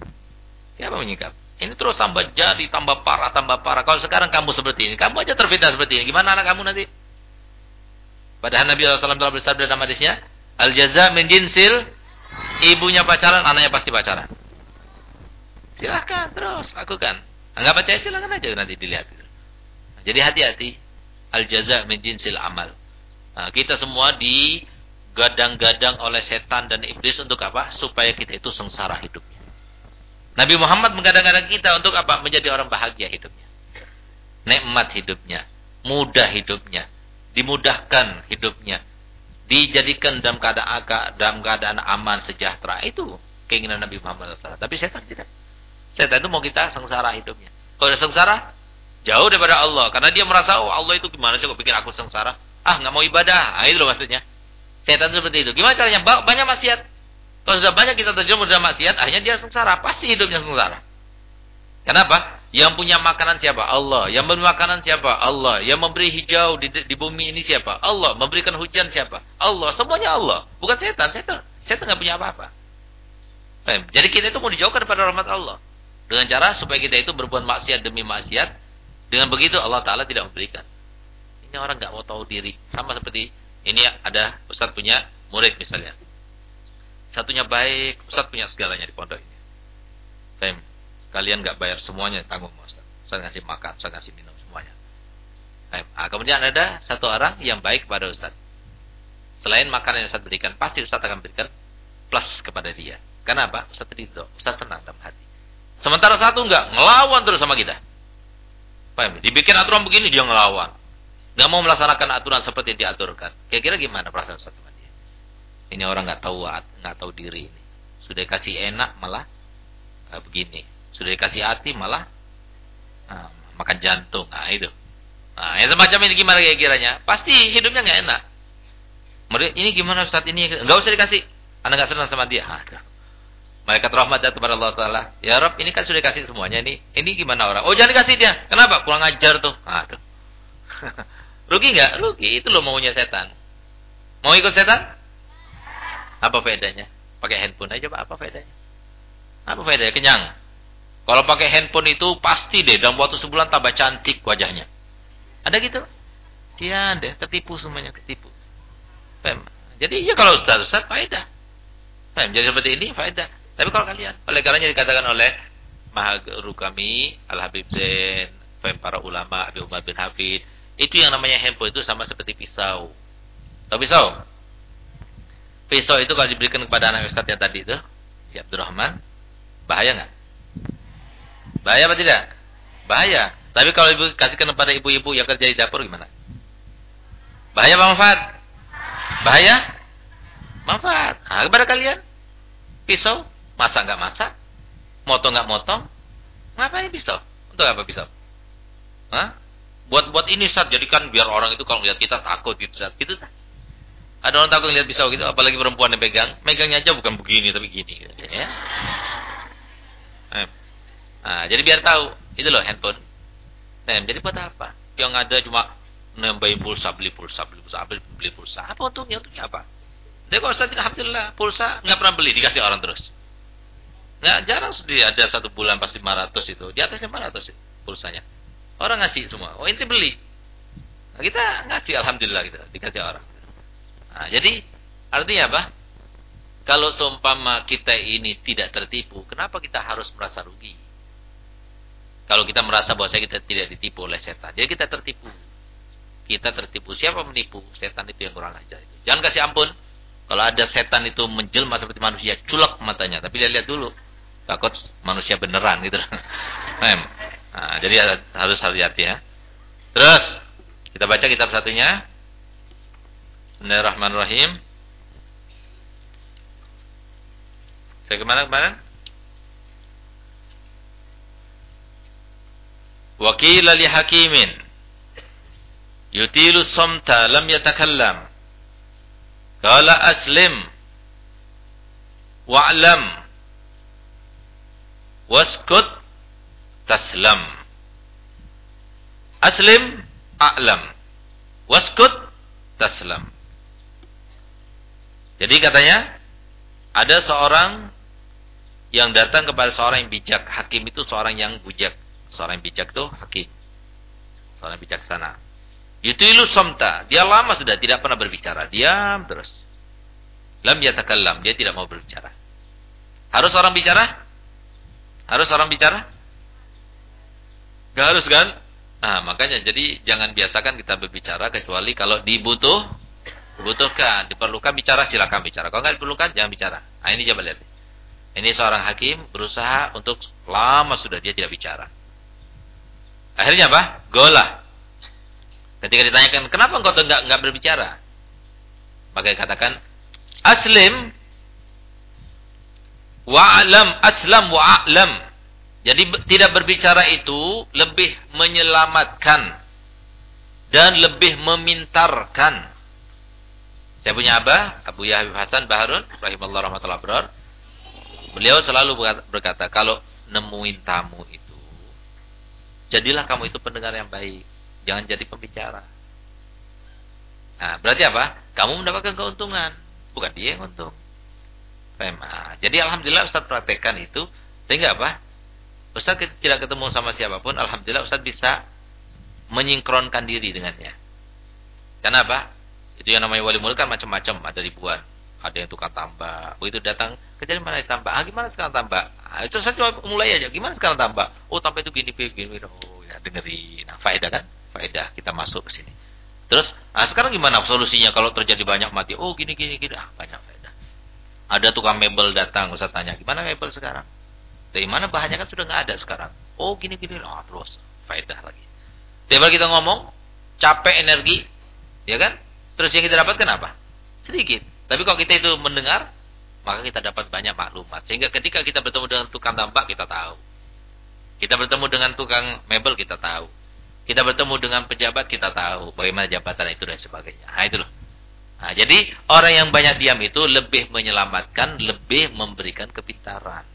Siapa menyingkap? Ini terus tambah jadi, tambah parah. Kalau sekarang kamu seperti ini, kamu aja terfitnah seperti ini. Gimana anak kamu nanti? Padahal Nabi SAW telah bersabda dalam hadisnya, al-jaza min jinsil, ibunya pacaran, anaknya pasti pacaran. Silahkan terus lakukan. Enggak percaya silahkan aja nanti dilihat. Jadi hati-hati. Al-jaza min jinsil amal. Nah, kita semua digadang-gadang oleh setan dan iblis untuk apa? Supaya kita itu sengsara hidupnya. Nabi Muhammad menggadang-gadang kita untuk apa? Menjadi orang bahagia hidupnya. Nikmat hidupnya. Mudah hidupnya. Dimudahkan hidupnya. Dijadikan dalam keadaan aman, sejahtera. Itu keinginan Nabi Muhammad SAW. Tapi setan tidak. Setan itu mau kita sengsara hidupnya. Kalau sudah sengsara, jauh daripada Allah. Karena dia merasa, Allah itu gimana sih kok bikin aku sengsara? Nggak mau ibadah. Itu loh maksudnya. Setan seperti itu. Gimana caranya? Banyak maksiat. Kalau sudah banyak kita terjerumus dalam maksiat, akhirnya dia sengsara. Pasti hidupnya sengsara. Kenapa? Yang punya makanan siapa? Allah. Yang memberi makanan siapa? Allah. Yang memberi hijau di bumi ini siapa? Allah. Memberikan hujan siapa? Allah. Semuanya Allah. Bukan setan. Setan nggak punya apa-apa. Jadi kita itu mau dijauhkan daripada rahmat Allah. Dengan cara supaya kita itu berbuat maksiat demi maksiat. Dengan begitu Allah Ta'ala tidak memberikan. Ini orang nggak mau tahu diri. Sama seperti ini ada Ustaz punya murid misalnya. Satunya baik, Ustaz punya segalanya di pondok ini. Kalian nggak bayar semuanya, tanggung Ustaz. Ustaz ngasih makan, Ustaz ngasih minum semuanya. Kemudian ada satu orang yang baik kepada Ustaz. Selain makanan yang Ustaz berikan, pasti Ustaz akan berikan plus kepada dia. Kenapa? Ustaz ridho, Ustaz senang dalam hati. Sementara satu enggak, ngelawan terus sama kita. Dibikin aturan begini, dia ngelawan. Nggak mau melaksanakan aturan seperti yang diaturkan. Kira-kira gimana perasaan Ustaz sama dia? Ini orang nggak tahu diri ini. Sudah kasih enak malah begini. Sudah dikasih hati malah makan jantung. Itu. Yang semacam ini gimana kira-kiranya? Pasti hidupnya nggak enak. Ini gimana Ustaz ini? Nggak usah dikasih. Anda nggak senang sama dia. Malaikat rahmat datang kepada Allah Ta'ala. Ya Rabb, ini kan sudah dikasih semuanya. Ini gimana orang? Oh, jangan dikasih dia. Kenapa? Kurang ajar tuh. Tuh. Rugi nggak? Rugi. Itu loh maunya setan. Mau ikut setan? Apa faedahnya? Pakai handphone aja, Pak. Apa faedahnya? Apa faedahnya? Kenyang. Kalau pakai handphone itu pasti deh dalam waktu sebulan tambah cantik wajahnya. Ada gitu? Sian deh, tertipu semuanya, ketipu. Jadi ya kalau Ustaz faedah. Jadi seperti ini faedah. Tapi kalau kalian, oleh karenanya dikatakan oleh Maha Guru kami Al-Habib Zain, para ulama Abi Umar bin Hafid, Itu yang namanya handphone itu sama seperti pisau. Tahu pisau? Pisau itu kalau diberikan kepada anak ustaz yang tadi itu, si Abdurrahman, bahaya nggak? Bahaya apa tidak? Bahaya. Tapi kalau ibu kasihkan kepada ibu-ibu yang kerja di dapur gimana? Bahaya apa manfaat? Bahaya? Manfaat. Nah, kepada kalian, pisau, masak nggak masak? Motong nggak motong? Ngapain pisau? Untuk apa pisau? Hah? Buat ini Ustaz, jadikan biar orang itu kalau lihat kita takut gitu Ustaz. Gitu tak? Ada orang takut lihat pisau gitu, apalagi perempuan yang pegang. Megangnya aja bukan begini tapi gini gitu, ya. Nah, jadi biar tahu, itu loh handphone. Nah, jadi buat apa? Yang ada cuma nambahin pulsa, beli pulsa. Apa untungnya? Untungnya apa? Jadi kalau Ustaz alhamdulillah, pulsa nggak pernah beli, dikasih orang terus. Nggak jarang sedih ada 1 bulan pasti 500 itu. Di atas 500 pulsanya. Orang ngasih semua. Oh, inti beli. Nah, kita ngasih alhamdulillah gitu, dikasih orang. Nah, jadi artinya apa? Kalau seumpama kita ini tidak tertipu, kenapa kita harus merasa rugi? Kalau kita merasa bahwa kita tidak ditipu oleh setan, jadi kita tertipu. Kita tertipu. Siapa menipu? Setan itu yang kurang ajar itu. Jangan kasih ampun. Kalau ada setan itu menjelma seperti manusia, culak matanya. Tapi lihat dulu. Takut manusia beneran gitu. Nah, jadi harus hati-hati ya. Terus kita baca kitab satunya. Bismillahirrahmanirrahim. Saya kemana? Wa qila li hakimin yutilu samta lam yatakallam. Qala aslim wa'lam waskut taslam. Aslim a'lam waskut taslam. Jadi katanya ada seorang yang datang kepada seorang yang bijak. Hakim itu seorang yang bijak. Seorang yang bijak itu hakim. Seorang yang bijaksana. Yutilu somta. Dia lama sudah tidak pernah berbicara. Diam terus. Lam yatakallam. Dia tidak mau berbicara. Harus orang bicara? Harus orang bicara? Gak harus kan? Nah, makanya jadi jangan biasakan kita berbicara kecuali kalau dibutuhkan, diperlukan bicara, silakan bicara. Kalau nggak diperlukan jangan bicara. Nah, ini coba lihat. Ini seorang hakim berusaha untuk lama sudah dia tidak bicara. Akhirnya apa? Golah. Ketika ditanyakan, kenapa engkau enggak berbicara? Maka dia katakan, aslim wa'lam, aslam wa'lam. Jadi tidak berbicara itu lebih menyelamatkan dan lebih memintarkan. Saya punya abah, Abu Yahya Hasan Baharun, rahimahullah rahmatullah berar. Beliau selalu berkata, kalau nemuin tamu itu, jadilah kamu itu pendengar yang baik. Jangan jadi pembicara. Nah, berarti apa? Kamu mendapatkan keuntungan. Bukan dia yang untung. Nah, jadi alhamdulillah Ustaz praktekkan itu. Sehingga apa? Ustaz tidak ketemu sama siapapun. Alhamdulillah Ustaz bisa menyinkronkan diri dengannya. Kenapa? Itu yang namanya wali murid kan macam-macam. Ada ribuan. Ada yang tukang tambak. Begitu datang, kerja di mana ditambak? Ah, gimana sekarang tambak? Ah, itu saya cuma mulai aja. Gimana sekarang tambak? Oh, tambak itu gini. Oh, ya dengerin. Nah, faedah kan? Faedah kita masuk ke sini. Terus, sekarang gimana solusinya kalau terjadi banyak mati? Oh, gini. Ah, banyak faedah. Ada tukang mebel datang, Ustaz tanya, gimana mebel sekarang? Dari mana bahannya kan sudah nggak ada sekarang. Oh, gini. Oh, terus faedah lagi. Tiap kali kita ngomong, capek energi, ya kan? Terus yang kita dapatkan apa? Sedikit. Tapi kalau kita itu mendengar, maka kita dapat banyak maklumat. Sehingga ketika kita bertemu dengan tukang tambak, kita tahu. Kita bertemu dengan tukang mebel, kita tahu. Kita bertemu dengan pejabat, kita tahu bagaimana jabatan itu dan sebagainya. Nah, itu loh. Nah, jadi orang yang banyak diam itu lebih menyelamatkan, lebih memberikan kepintaran.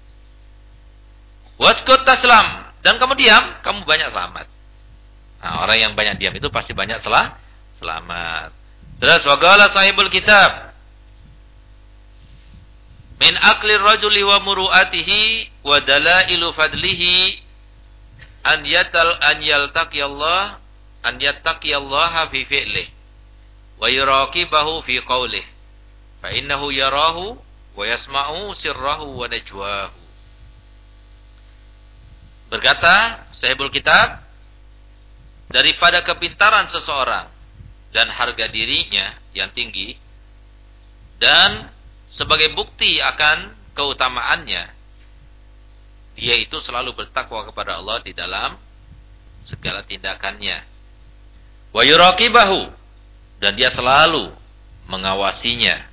Waskut taslam. Dan kamu diam, kamu banyak selamat. Nah, orang yang banyak diam itu pasti banyak selamat. Terus waqala sahibul kitab. Min aqli rajuli wa muru'atihi wa dalailu fadlihi an yattaqiyallaha fi fi'lihi wa yuraqibahu fi qawlihi fa innahu yarahu wa yasma'u sirrahu wa najwahu. Berkata sahibul kitab, daripada kepintaran seseorang dan harga dirinya yang tinggi, dan sebagai bukti akan keutamaannya, dia itu selalu bertakwa kepada Allah di dalam segala tindakannya. Wa yuraqibahu, dan dia selalu mengawasinya.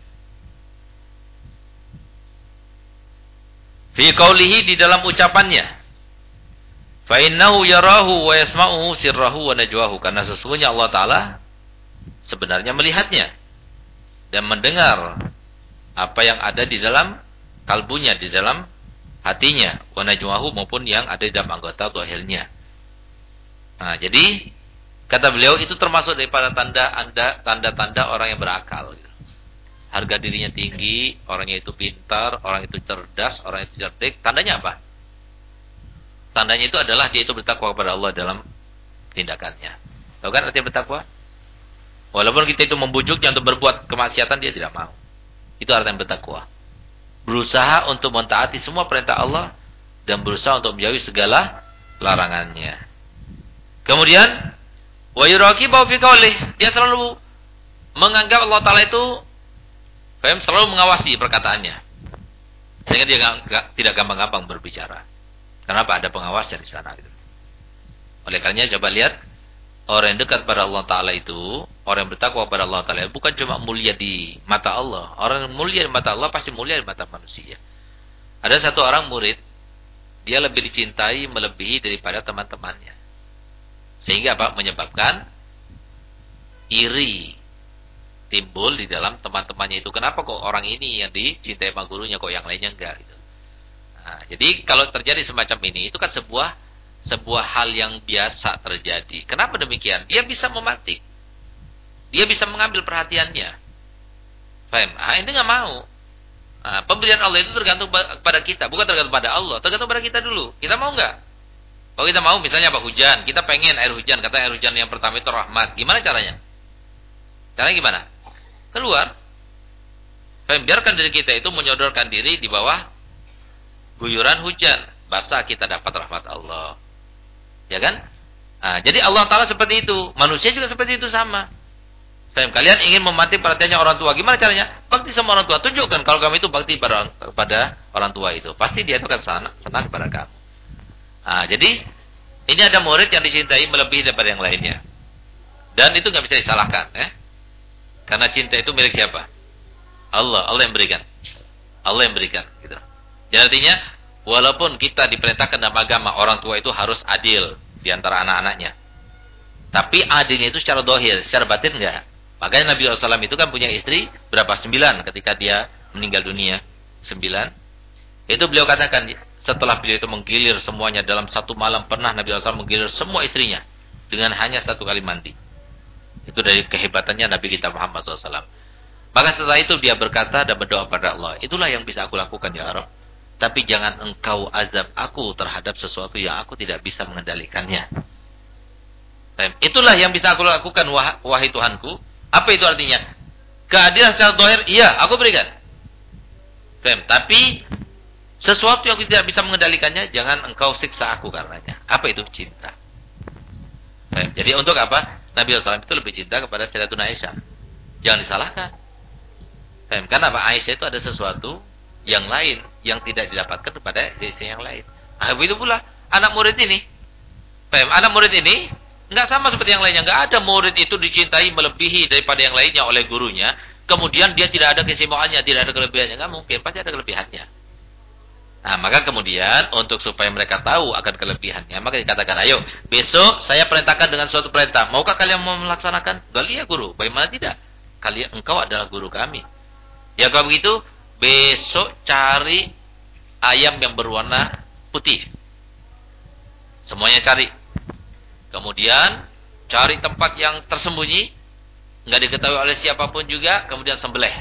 Fi qaulihi, di dalam ucapannya. Fa innahu yarahu wa yasma'uhu sirrahu wa najwahu, karena sesungguhnya Allah Ta'ala sebenarnya melihatnya dan mendengar apa yang ada di dalam kalbunya, di dalam hatinya, wa najwahu, maupun yang ada di dalam anggota zahirnya. Nah, jadi kata beliau itu termasuk daripada tanda-tanda orang yang berakal. Harga dirinya tinggi, orangnya itu pintar, orang itu cerdas, orang itu cerdik. Tandanya apa? Tandanya itu adalah dia itu bertakwa kepada Allah dalam tindakannya. Tahu kan artinya bertakwa? Walaupun kita itu membujuknya untuk berbuat kemaksiatan, dia tidak mau. Itu artinya bertakwa. Berusaha untuk mentaati semua perintah Allah dan berusaha untuk menjauhi segala larangannya. Kemudian wa yuraqibu fi qaulih, dia selalu menganggap Allah Ta'ala itu selalu mengawasi perkataannya, sehingga dia tidak gampang-gampang berbicara. Kenapa? Ada pengawasnya di sana. Oleh karenanya coba lihat, orang yang dekat pada Allah Ta'ala itu, orang yang bertakwa pada Allah Ta'ala, bukan cuma mulia di mata Allah. Orang yang mulia di mata Allah pasti mulia di mata manusia. Ada satu orang murid, dia lebih dicintai melebihi daripada teman-temannya. Sehingga apa? Menyebabkan iri timbul di dalam teman-temannya itu. Kenapa kok orang ini yang dicintai sama gurunya, kok yang lainnya enggak gitu. Nah, jadi kalau terjadi semacam ini, itu kan sebuah hal yang biasa terjadi. Kenapa demikian? Dia bisa memantik. Dia bisa mengambil perhatiannya. Paham? Ini enggak mau. Nah, pemberian Allah itu tergantung pada kita, bukan tergantung pada Allah. Tergantung pada kita dulu. Kita mau enggak? Kalau kita mau, misalnya apa? Hujan. Kita pengen air hujan. Kata air hujan yang pertama itu rahmat. Gimana caranya? Caranya gimana? Keluar. Biarkan diri kita itu menyodorkan diri di bawah guyuran hujan. Basah, kita dapat rahmat Allah. Ya kan? Nah, jadi Allah Ta'ala seperti itu. Manusia juga seperti itu sama. Kalian ingin memantik perhatiannya orang tua. Gimana caranya? Bakti sama orang tua. Tunjukkan kalau kamu itu bakti kepada orang tua itu. Pasti dia itu akan senang kepada kamu. Nah, jadi ini ada murid yang dicintai melebihi daripada yang lainnya. Dan itu nggak bisa disalahkan. Karena cinta itu milik siapa? Allah yang berikan. Allah yang berikan. Gitu. Jadi artinya, walaupun kita diperintahkan dalam agama, orang tua itu harus adil di antara anak-anaknya. Tapi adilnya itu secara dohir, secara batin enggak. Makanya Nabi SAW itu kan punya istri berapa? 9 ketika dia meninggal dunia. 9. Itu beliau katakan, setelah beliau itu menggilir semuanya dalam satu malam, pernah Nabi SAW menggilir semua istrinya dengan hanya satu kali mandi. Itu dari kehebatannya Nabi kita Muhammad SAW. Maka setelah itu dia berkata dan berdoa pada Allah, itulah yang bisa aku lakukan ya Rabb. Tapi jangan engkau azab aku terhadap sesuatu yang aku tidak bisa mengendalikannya. Itulah yang bisa aku lakukan, wahai Tuhanku. Apa itu artinya? Keadilan secara zahir, iya, aku berikan. Tapi sesuatu yang tidak bisa mengendalikannya, jangan engkau siksa aku karenanya. Apa itu? Cinta. Jadi untuk apa? Nabi SAW itu lebih cinta kepada Sayyidatuna Aisyah. Jangan disalahkan. Karena apa? Aisyah itu ada sesuatu yang lain yang tidak didapatkan kepada istri yang lain. Begitu pula anak murid ini. Anak murid ini nggak sama seperti yang lainnya. Nggak ada murid itu dicintai melebihi daripada yang lainnya oleh gurunya. Kemudian dia tidak ada keistimewaannya, tidak ada kelebihannya. Nggak mungkin, pasti ada kelebihannya. Nah, maka kemudian untuk supaya mereka tahu akan kelebihannya, maka dikatakan, ayo, besok saya perintahkan dengan suatu perintah. Maukah kalian mau melaksanakan? Iya guru. Bagaimana tidak? Engkau adalah guru kami. Ya kalau begitu, besok cari ayam yang berwarna putih. Semuanya cari. Kemudian cari tempat yang tersembunyi, nggak diketahui oleh siapapun juga, kemudian sembelih.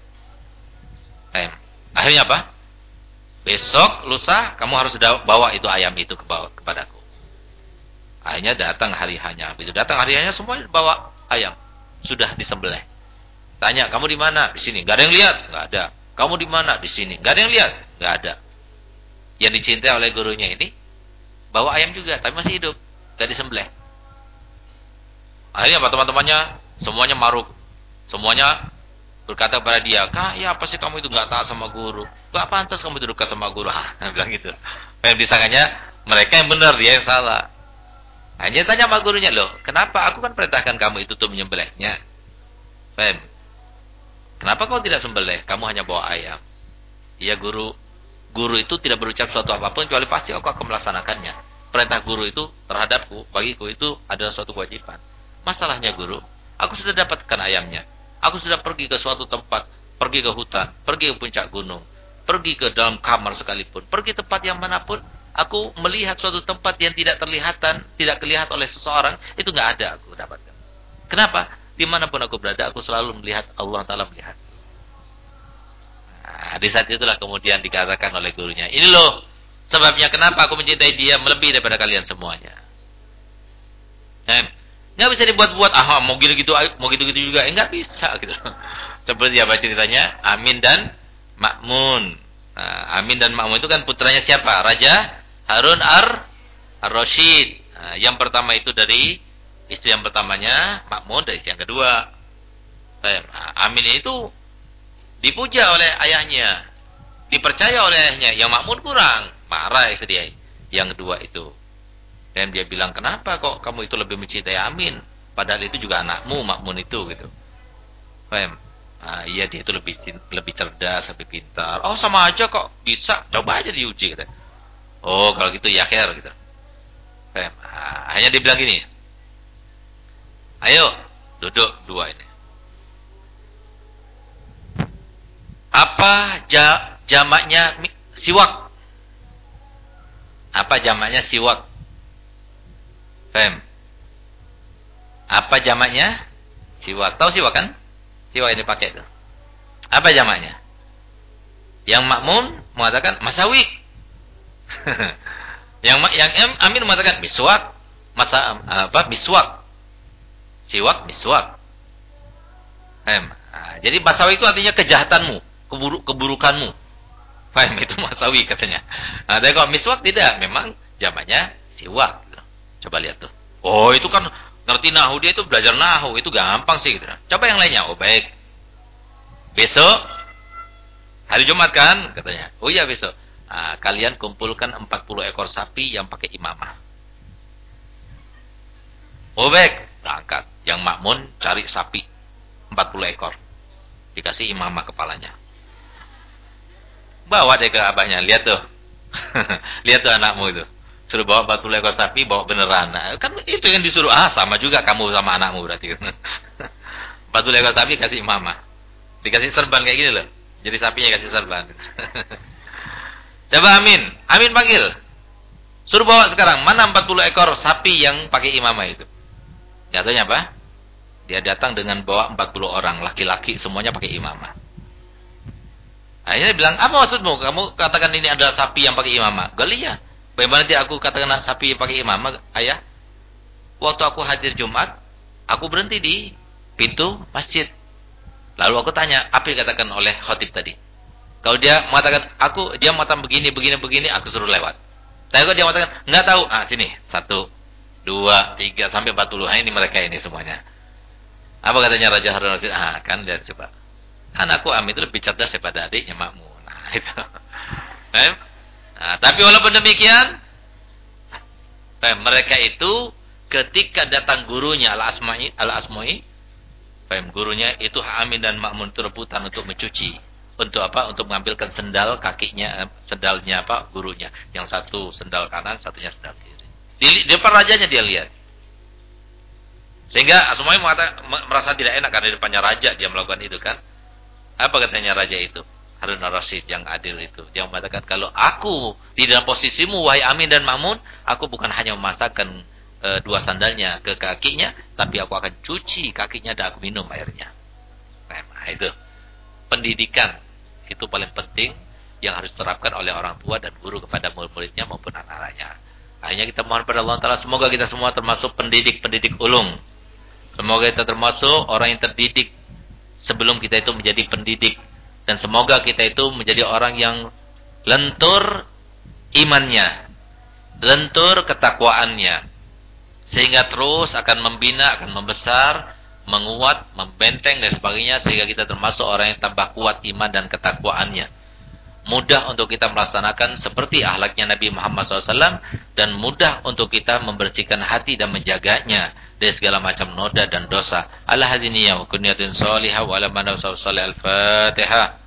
Akhirnya apa? Besok, lusa, kamu harus bawa itu ayam itu kepadaku. Akhirnya datang hari hanya. Begitu datang hari hanya, semuanya bawa ayam. Sudah disembelih. Tanya, kamu di mana? Di sini. Gak ada yang lihat? Gak ada. Kamu di mana? Di sini. Gak ada yang lihat? Gak ada. Yang dicintai oleh gurunya ini, bawa ayam juga, tapi masih hidup. Gak disembelih. Akhirnya teman-temannya semuanya maruk. Semuanya berkata kepada dia, "Kak, ya apa sih kamu itu nggak taat sama guru? Gak pantas kamu itu dekat sama guru." Bilang gitu. Yang disangkanya mereka yang benar, dia yang salah. Hanya tanya sama gurunya, "Loh, kenapa aku kan perintahkan kamu itu tuh menyembelihnya?" Paham? "Kenapa kau tidak sembelih? Kamu hanya bawa ayam." "Iya guru. Guru itu tidak berucap suatu apapun kecuali pasti aku akan melaksanakannya. Perintah guru itu terhadapku, bagiku itu adalah suatu kewajiban. Masalahnya guru, aku sudah dapatkan ayamnya. Aku sudah pergi ke suatu tempat, pergi ke hutan, pergi ke puncak gunung, pergi ke dalam kamar sekalipun, pergi tempat yang manapun, aku melihat suatu tempat yang tidak kelihatan oleh seseorang, itu nggak ada aku dapatkan. Kenapa? Dimanapun aku berada, aku selalu melihat Allah Ta'ala melihat." Nah, di saat itulah kemudian dikatakan oleh gurunya, "Ini loh sebabnya kenapa aku mencintai dia melebihi daripada kalian semuanya." Nggak bisa dibuat-buat, mau gitu-gitu juga, nggak bisa gitu. Seperti apa ceritanya? Amin dan Ma'mun. Nah, Amin dan Ma'mun itu kan putranya siapa? Raja Harun ar-Rasyid. Nah, yang pertama itu dari istri yang pertamanya, Ma'mun dari istri yang kedua. Amin itu dipuja oleh ayahnya, dipercaya oleh ayahnya. Yang Ma'mun kurang, marah istri dia. Yang kedua itu. Dan dia bilang, "Kenapa kok kamu itu lebih mencintai Amin? Padahal itu juga anakmu, Ma'mun itu," gitu. Paham? Nah, iya dia itu lebih cerdas, lebih pintar. "Oh, sama aja kok, bisa. Coba aja diuji," gitu. "Oh, kalau gitu ya khair," gitu. Paham? Nah, hanya dibilang gini. "Ayo, duduk dua ini." Apa jamaknya siwak? Apa jamaknya siwak? Paham? Apa jamaknya? Siwak. Tahu siwak kan? Siwak yang dipakai itu. Apa jamaknya? Yang Ma'mun mengatakan masawik. yang Amin mengatakan miswak. Miswak. Siwak, miswak. Paham? Nah, jadi masawik itu artinya kejahatanmu, keburukanmu. Paham? Itu masawik katanya. Nah, tapi kalau miswak tidak, memang jamaknya siwak. Coba lihat tuh. Oh, itu kan ngerti nahu, dia itu belajar nahu, itu gampang sih gitu. Coba yang lainnya. Oh, baik. Besok hari Jumat kan katanya. Oh iya besok. Nah, kalian kumpulkan 40 ekor sapi yang pakai imamah. Oh baik, berangkat. Yang Ma'mun cari sapi 40 ekor. Dikasih imamah kepalanya. Bawa deh ke abahnya, lihat tuh. Lihat tuh anakmu itu. Suruh bawa 40 ekor sapi, bawa beneran. Nah, kan itu yang disuruh. Sama juga kamu sama anakmu berarti. 40 ekor sapi kasih imamah. Dikasih serban kayak gini loh. Jadi sapinya kasih serban. Coba Amin. Amin panggil. Suruh bawa sekarang. Mana 40 ekor sapi yang pakai imamah itu? Jatuhnya apa? Dia datang dengan bawa 40 orang. Laki-laki semuanya pakai imamah. Akhirnya dia bilang, "Apa maksudmu? Kamu katakan ini adalah sapi yang pakai imamah." "Galia. Bagaimana dia aku katakan sapi pakai imamah, ayah? Waktu aku hadir Jumat, aku berhenti di pintu masjid. Lalu aku tanya, apa yang dikatakan oleh khotib tadi? Kalau dia mengatakan, dia mengatakan begini, aku suruh lewat. Tapi kalau dia mengatakan, nggak tahu, sini, 1, 2, 3, sampai 40. Ini mereka ini semuanya. Apa katanya Raja Harun Rasid? Kan lihat coba. Anakku Amin itu lebih cerdas daripada adiknya Ma'mun. Nah, itu. Nah, tapi walaupun demikian, mereka itu ketika datang gurunya Al-Asma'i, gurunya itu Amin dan Ma'mun itu rebutan untuk mencuci. Untuk apa? Untuk mengambilkan sendalnya gurunya. Yang satu sendal kanan, satunya sendal kiri. Di depan rajanya dia lihat. Sehingga Asma'i merasa tidak enak karena di depannya raja dia melakukan itu kan. Apa katanya raja itu? Harun ar-Rasyid yang adil itu. Dia mengatakan, kalau aku di dalam posisimu, wahai Amin dan Ma'mun, aku bukan hanya memasakkan 2 sandalnya ke kakinya, tapi aku akan cuci kakinya dan aku minum airnya. Nah, itu. Pendidikan itu paling penting yang harus diterapkan oleh orang tua dan guru kepada murid-muridnya maupun anak-anaknya. Akhirnya kita mohon pada Allah Ta'ala, semoga kita semua termasuk pendidik-pendidik ulung. Semoga kita termasuk orang yang terdidik sebelum kita itu menjadi pendidik. Dan semoga kita itu menjadi orang yang lentur imannya, lentur ketakwaannya. Sehingga terus akan membina, akan membesar, menguat, membenteng dan sebagainya, sehingga kita termasuk orang yang tambah kuat iman dan ketakwaannya. Mudah untuk kita melaksanakan seperti akhlaknya Nabi Muhammad SAW, dan mudah untuk kita membersihkan hati dan menjaganya dari segala macam noda dan dosa. Ala hadiniya wa kunniyatin salihah wa ala manawsaw salih al-Fatihah.